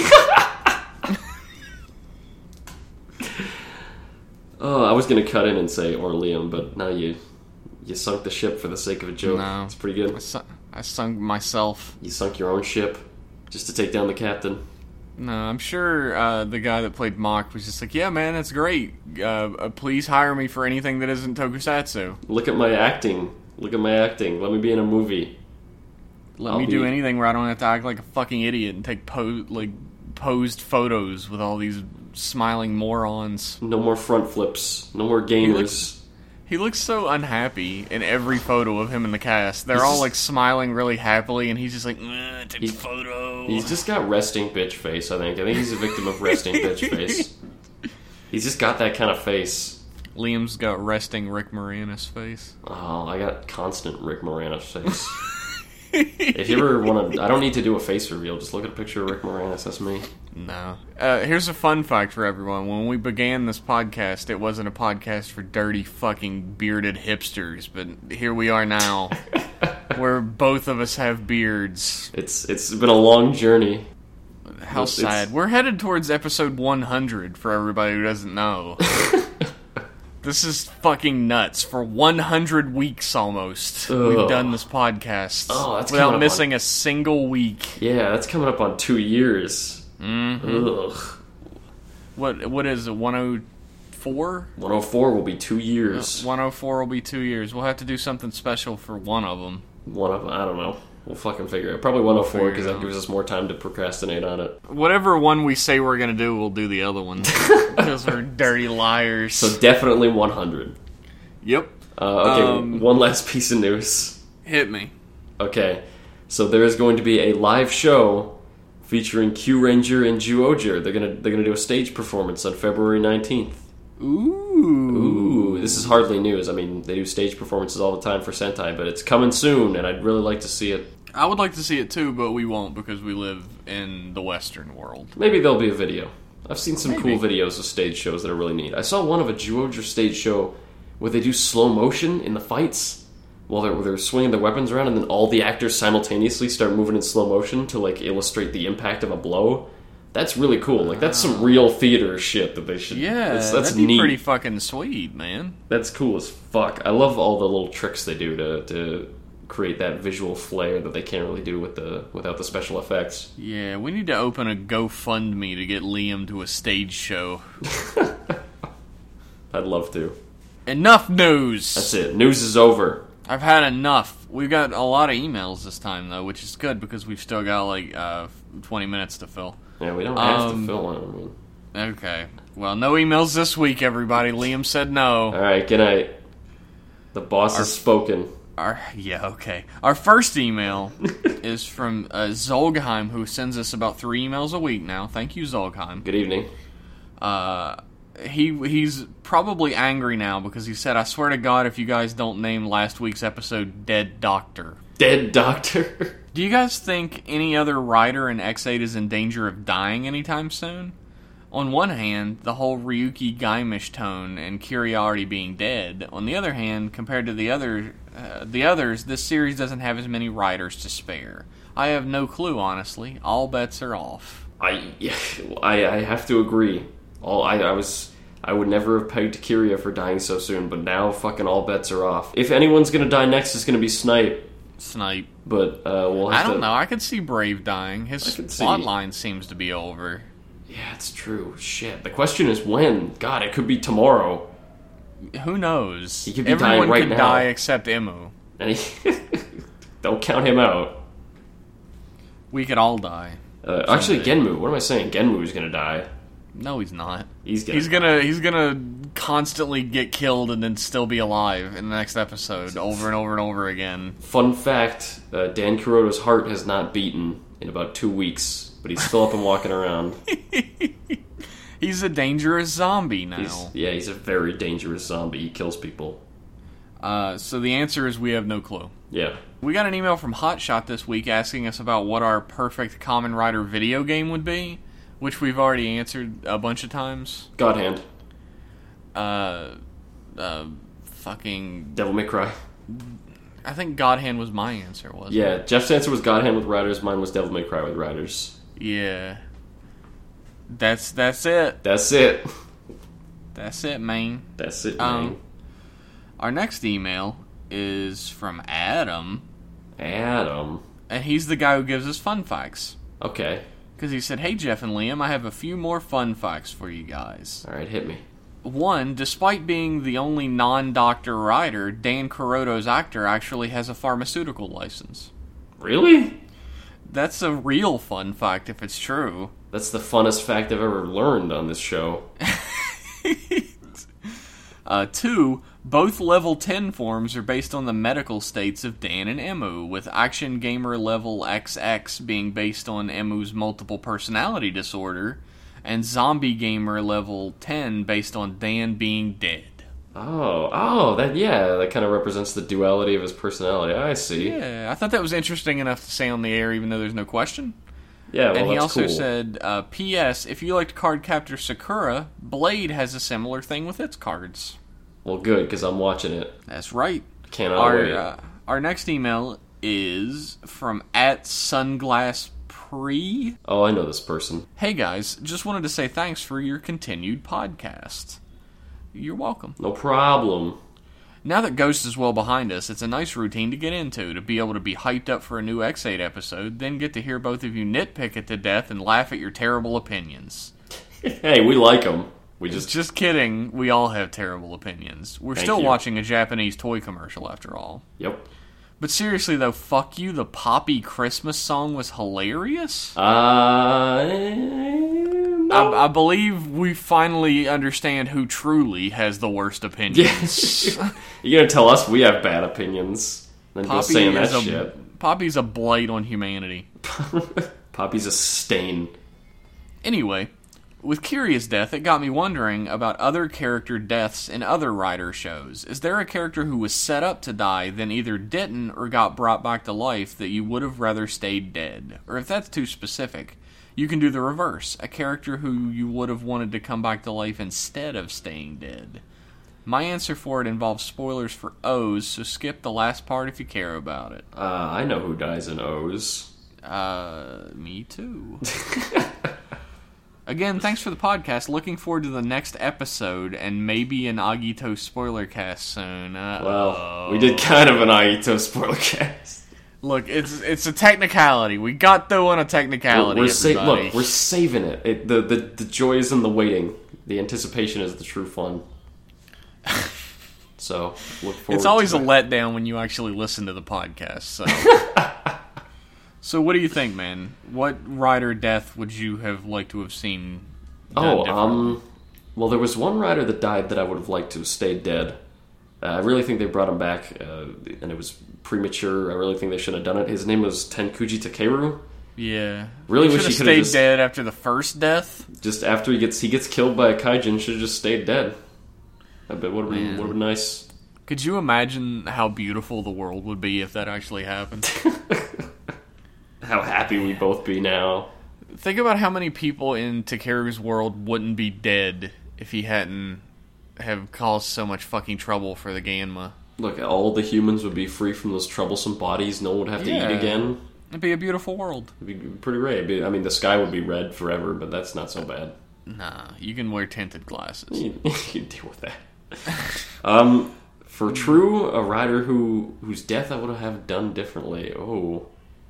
Oh, I was gonna cut in and say or Liam, but now you you sunk the ship for the sake of a joke. No. It's pretty good. I, su- I sunk myself. You sunk your own ship just to take down the captain. No, I'm sure uh, the guy that played Mach was just like, yeah, man, that's great. Uh, uh, please hire me for anything that isn't tokusatsu. Look at my acting. Look at my acting. Let me be in a movie. Let I'll me do be- anything where I don't have to act like a fucking idiot and take po- like posed photos with all these smiling morons. No more front flips. No more gamers. He looks, he looks so unhappy in every photo of him in the cast. They're He's all just- like smiling really happily, and he's just like, "Ugh, take a photo." He's just got resting bitch face, I think. I think he's a victim of resting bitch face. He's just got that kind of face. Liam's got resting Rick Moranis face. Oh, I got constant Rick Moranis face. If you ever want to... I don't need to do a face reveal. Just look at a picture of Rick Moranis. That's me. No. Uh, here's a fun fact for everyone. When we began this podcast, it wasn't a podcast for dirty fucking bearded hipsters, but here we are now, where both of us have beards. It's It's been a long journey. How It's- sad. We're headed towards episode one hundred, for everybody who doesn't know. This is fucking nuts. For one hundred weeks almost, Ugh. we've done this podcast Oh, that's coming without up missing on- a single week. Yeah, that's coming up on two years. Mm-hmm. Ugh. What What is it, one oh four? one oh four will be two years. one oh four will be two years. We'll have to do something special for one of them. One of I don't know. We'll fucking figure it. Probably one oh four Figure because it that out. gives us more time to procrastinate on it. Whatever one we say we're going to do, we'll do the other one. Because we're dirty liars. So definitely one hundred. Yep. Uh, okay, Um, one last piece of news. Hit me. Okay, so there is going to be a live show featuring Q Ranger and Zyuohger. They're gonna they're gonna do a stage performance on February nineteenth. Ooh. Ooh, this is hardly news. I mean, they do stage performances all the time for Sentai, but it's coming soon, and I'd really like to see it. I would like to see it too, but we won't because we live in the Western world. Maybe there'll be a video. I've seen some Maybe. cool videos of stage shows that are really neat. I saw one of a Zyuohger stage show where they do slow motion in the fights while they're, they're swinging their weapons around, and then all the actors simultaneously start moving in slow motion to like illustrate the impact of a blow. That's really cool. Like that's some real theater shit that they should. Yeah, that's, that's that'd be neat. pretty fucking sweet, man. That's cool as fuck. I love all the little tricks they do to to create that visual flair that they can't really do with the without the special effects. Yeah, we need to open a GoFundMe to get Liam to a stage show. I'd love to. Enough news! That's it. News is over. I've had enough. We've got a lot of emails this time, though, which is good because we've still got like uh, twenty minutes to fill. Yeah, we don't have Um, to fill it. I mean. Okay. Well, no emails this week, everybody. Liam said no. All right, good night. The boss has spoken. Our, yeah, okay. Our first email is from uh, Zolgheim, who sends us about three emails a week now. Thank you, Zolgheim. Good evening. Uh, he he's probably angry now because he said, "I swear to God, if you guys don't name last week's episode Dead Doctor." Dead doctor. Do you guys think any other writer in X eight is in danger of dying anytime soon? On one hand, the whole Ryuki Gaimish tone and Kiri already being dead. On the other hand, compared to the other uh, the others, this series doesn't have as many writers to spare. I have no clue, honestly. All bets are off. I, yeah, I I have to agree. All I I was I would never have pegged Kiria for dying so soon, but now fucking all bets are off. If anyone's gonna die next, it's gonna be Snipe. Snipe. But uh, we'll have I don't to, know. I could see Brave dying. His I could see- plot line seems to be over. Yeah, it's true. Shit. The question is when. God, it could be tomorrow. Who knows? He could be Everyone dying right could now. die except Emu. And he, don't count him out. We could all die. Uh, actually, Genmu. What am I saying? Genmu is gonna die. No, he's not. He's gonna. He's gonna he's gonna constantly get killed and then still be alive in the next episode, over and over and over again. Fun fact: uh, Dan Kuroda's heart has not beaten in about two weeks, but he's still up and walking around. He's a dangerous zombie now. He's, yeah, he's a very dangerous zombie. He kills people. Uh, so the answer is we have no clue. Yeah. We got an email from Hotshot this week asking us about what our perfect Kamen Rider video game would be, which we've already answered a bunch of times. God Hand. Uh, uh, fucking. Devil May Cry. I think God Hand was my answer, wasn't Yeah, it? Jeff's answer was God Hand with Riders. Mine was Devil May Cry with Riders. Yeah. That's that's it. That's it. That's it, man. That's it, man. Um, Our next email is from Adam, Adam. and he's the guy who gives us fun facts. Okay. Because he said, "Hey Jeff and Liam, I have a few more fun facts for you guys. All right, hit me. One, despite being the only non-doctor writer, Dan Kuroda's actor actually has a pharmaceutical license. Really? That's a real fun fact if it's true. That's the funnest fact I've ever learned on this show. uh, two, both level ten forms are based on the medical states of Dan and Emu, with Action Gamer level X X being based on Emu's multiple personality disorder, and Zombie Gamer level ten based on Dan being dead. Oh, oh, that yeah, that kind of represents the duality of his personality. I see. Yeah, I thought that was interesting enough to say on the air, even though there's no question. Yeah, well, and he that's also cool. said, uh, P S if you liked Cardcaptor Sakura, Blade has a similar thing with its cards. Well, good, because I'm watching it. That's right. Cannot our, wait. Uh, our next email is from at Sunglass Pre. Oh, I know this person. Hey guys, just wanted to say thanks for your continued podcast. You're welcome. No problem. Now that Ghost is well behind us, it's a nice routine to get into, to be able to be hyped up for a new X eight episode, then get to hear both of you nitpick it to death and laugh at your terrible opinions. Hey, we like them. We just... Just kidding, we all have terrible opinions. We're Thank still you. watching a Japanese toy commercial after all. Yep. But seriously though, fuck you, the Poppy Christmas song was hilarious? Uh... No. I, I believe we finally understand who truly has the worst opinions. You're gonna tell us we have bad opinions, then go Poppy saying that is a, shit. Poppy's a blight on humanity. Poppy's a stain. Anyway, with Curious Death, it got me wondering about other character deaths in other Rider shows. Is there a character who was set up to die, then either didn't or got brought back to life that you would have rather stayed dead? Or if that's too specific, you can do the reverse. A character who you would have wanted to come back to life instead of staying dead. My answer for it involves spoilers for O's, so skip the last part if you care about it. Uh, I know who dies in O's. Uh, me too. Again, thanks for the podcast. Looking forward to the next episode and maybe an Agito spoiler cast soon. Uh-oh. Well, we did kind of an Aito spoiler cast. Look, it's it's a technicality. We got through on a technicality. We're, we're sa- everybody. look, we're saving it. it the, the the joy is in the waiting. The anticipation is the true fun. So look forward. It's always to a it. letdown when you actually listen to the podcast. So, so what do you think, man? What rider death would you have liked to have seen? done Oh, differently? um, well, there was one rider that died that I would have liked to have stayed dead. Uh, I really think they brought him back, uh, and it was premature. I really think they shouldn't have done it. His name was Tenkuji Takeru. Yeah, Really He wish should he have could have stayed just dead after the first death. just after he gets he gets killed by a kaijin, should have just stayed dead. I bet would have been Man. would have been nice. Could you imagine how beautiful the world would be if that actually happened? How happy we'd both be now. Think about how many people in Takeru's world wouldn't be dead if he hadn't have caused so much fucking trouble for the Ganma. Look, all the humans would be free from those troublesome bodies. No one would have to Yeah. eat again. It'd be a beautiful world. It'd be pretty great. It'd be- I mean, the sky would be red forever, but that's not so bad. Nah, you can wear tinted glasses. You, you can deal with that. um, for True, a rider who whose death I would have done differently. Oh,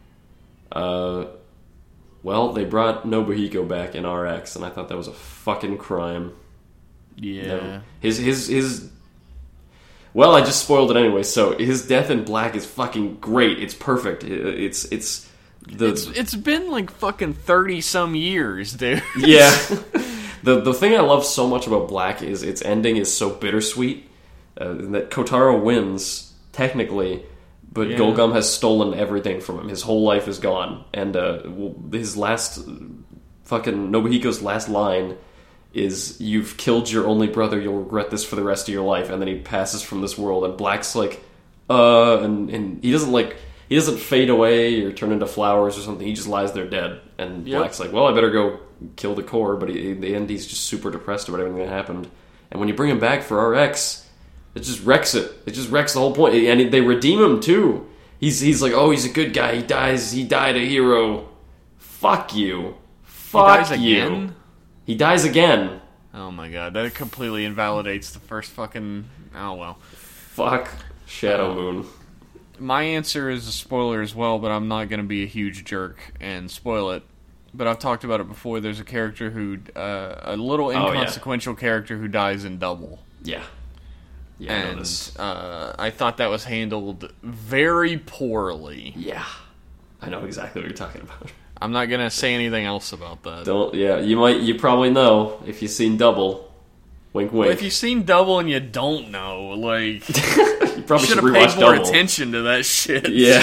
uh, well, they brought Nobuhiko back in R X, and I thought that was a fucking crime. Yeah. No. His his his. Well, I just spoiled it anyway. So his death in black is fucking great. It's perfect. It- It's it's the It's it's been like fucking thirty some years, dude. yeah. the the thing I love so much about Black is its ending is so bittersweet. Uh, that Kotaro wins technically, but Yeah. Golgum has stolen everything from him. His whole life is gone, and uh, his last fucking Nobuhiko's last line is "You've killed your only brother. You'll regret this for the rest of your life." And then he passes from this world, and Black's like, "Uh," and and he doesn't like he doesn't fade away or turn into flowers or something. He just lies there dead, and Yep. Black's like, "Well, I better go kill the core." But he, in the end, he's just super depressed about everything that happened. And when you bring him back for R X, it just wrecks it. It just wrecks the whole point. And they redeem him too. He's he's like, "Oh, he's a good guy. He dies. He died a hero." Fuck you. Fuck dies you. again? He dies again. Oh my god, that completely invalidates the first fucking. Oh well. Fuck Shadow Uh, Moon. My answer is a spoiler as well, but I'm not going to be a huge jerk and spoil it. But I've talked about it before. There's a character who, uh, a little Oh, yeah. inconsequential character who dies in Double. Yeah. Yeah, I know And this. uh, I thought that was handled very poorly. Yeah. I know exactly what you're talking about. I'm not gonna say anything else about that. Don't. Yeah, you might. You probably know if you've seen Double. Wink, wink. But if you've seen Double and you don't know, like, you probably should should have paid rewatch more Double. attention to that shit. Yeah.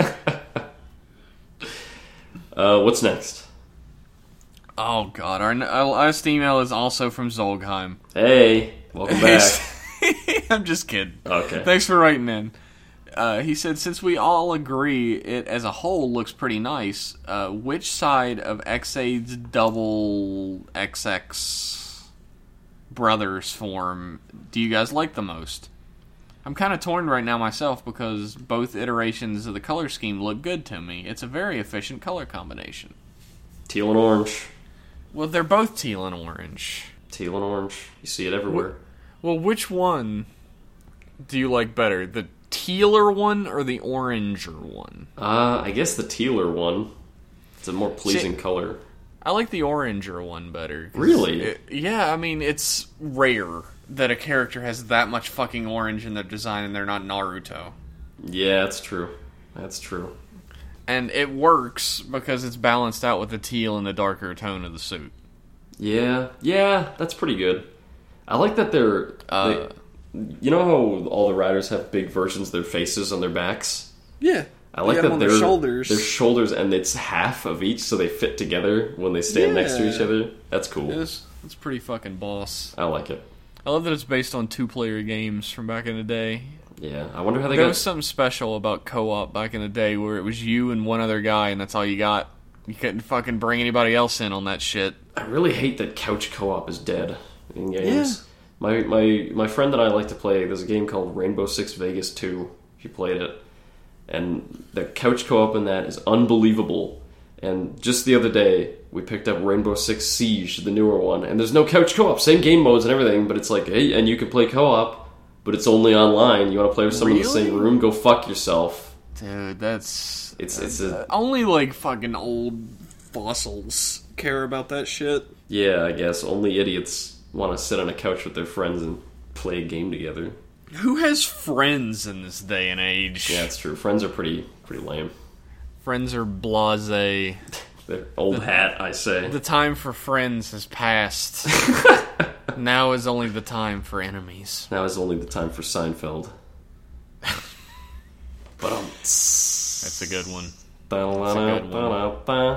uh, what's next? Oh god, our, our last email is also from Zolgheim. Hey, welcome back. I'm just kidding. Okay. Thanks for writing in. Uh, he said, since we all agree it as a whole looks pretty nice, uh, which side of Xade's double X X brothers form do you guys like the most? I'm kind of torn right now myself because both iterations of the color scheme look good to me. It's a very efficient color combination. Teal and orange. Well, they're both teal and orange. Teal and orange. You see it everywhere. Well, which one do you like better? The tealer one or the oranger one? Uh, I guess the tealer one. It's a more pleasing See, color. I like the oranger one better. Really? It, yeah, I mean, it's rare that a character has that much fucking orange in their design and they're not Naruto. Yeah, that's true. That's true. And it works because it's balanced out with the teal and the darker tone of the suit. Yeah, yeah, that's pretty good. I like that they're... Uh, they, you know how all the riders have big versions of their faces on their backs? Yeah. I like They have that them on their their shoulders. Their shoulders, and it's half of each, so they fit together when they stand next to Yeah. each other. That's cool. It's, it's pretty fucking boss. I like it. I love that it's based on two-player games from back in the day. Yeah, I wonder how they There got... was something special about co-op back in the day where it was you and one other guy, and that's all you got. You couldn't fucking bring anybody else in on that shit. I really hate that couch co-op is dead in games. Yeah. My, my, my friend and I like to play, there's a game called Rainbow Six Vegas two, if you played it. And the couch co-op in that is unbelievable. And just the other day, we picked up Rainbow Six Siege, the newer one, and there's no couch co-op. Same game modes and everything, but it's like, hey, and you can play co-op, but it's only online. You want to play with someone Really? in the same room? Go fuck yourself. Dude, that's... It's it's a, only, like, fucking old fossils care about that shit. Yeah, I guess. Only idiots want to sit on a couch with their friends and play a game together. Who has friends in this day and age? Yeah, it's true. Friends are pretty pretty lame. Friends are blasé. They're old hat, I say. The time for friends has passed. Now is only the time for enemies. Now is only the time for Seinfeld. But um, That's a good one. That's a good one.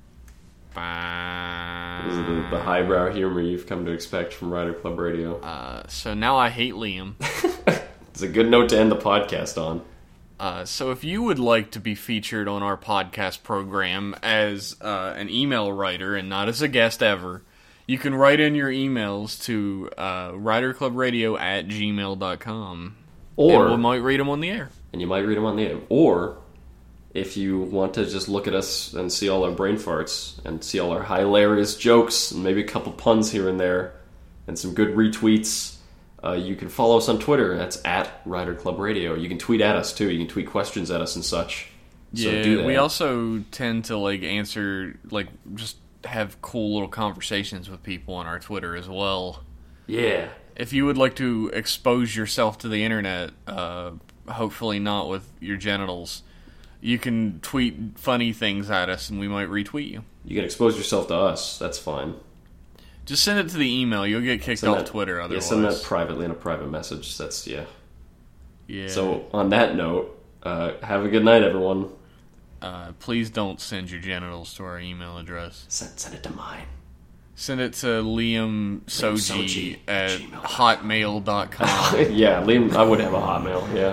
This is the, the highbrow humor you've come to expect from Rider Club Radio. Uh, so now I hate Liam. It's a good note to end the podcast on. Uh, so if you would like to be featured on our podcast program as uh, an email writer and not as a guest ever, you can write in your emails to uh, riderclubradio at gmail dot com. Or and we might read them on the air. And you might read them on the air. Or if you want to just look at us and see all our brain farts and see all our hilarious jokes and maybe a couple puns here and there and some good retweets, uh, you can follow us on Twitter. That's at Rider Club Radio. You can tweet at us too. You can tweet questions at us and such. So Yeah, do that. we also tend to like answer, like just have cool little conversations with people on our Twitter as well. Yeah. If you would like to expose yourself to the internet, uh, hopefully not with your genitals, you can tweet funny things at us and we might retweet you. You can expose yourself to us. That's fine. Just send it to the email. You'll get kicked Send off that- Twitter otherwise. Yeah, send that privately in a private message. That's, yeah. Yeah. So, on that note, uh, have a good night, everyone. Uh, please don't send your genitals to our email address. Send, send it to mine. Send it to Liam Soji Soji at at gmail. hotmail dot com. Yeah, Liam, I would have a Hotmail, yeah.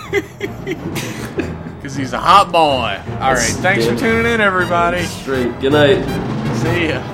Because he's a hot boy. Alright, thanks for damn- tuning in, everybody. Straight. Good night. See ya.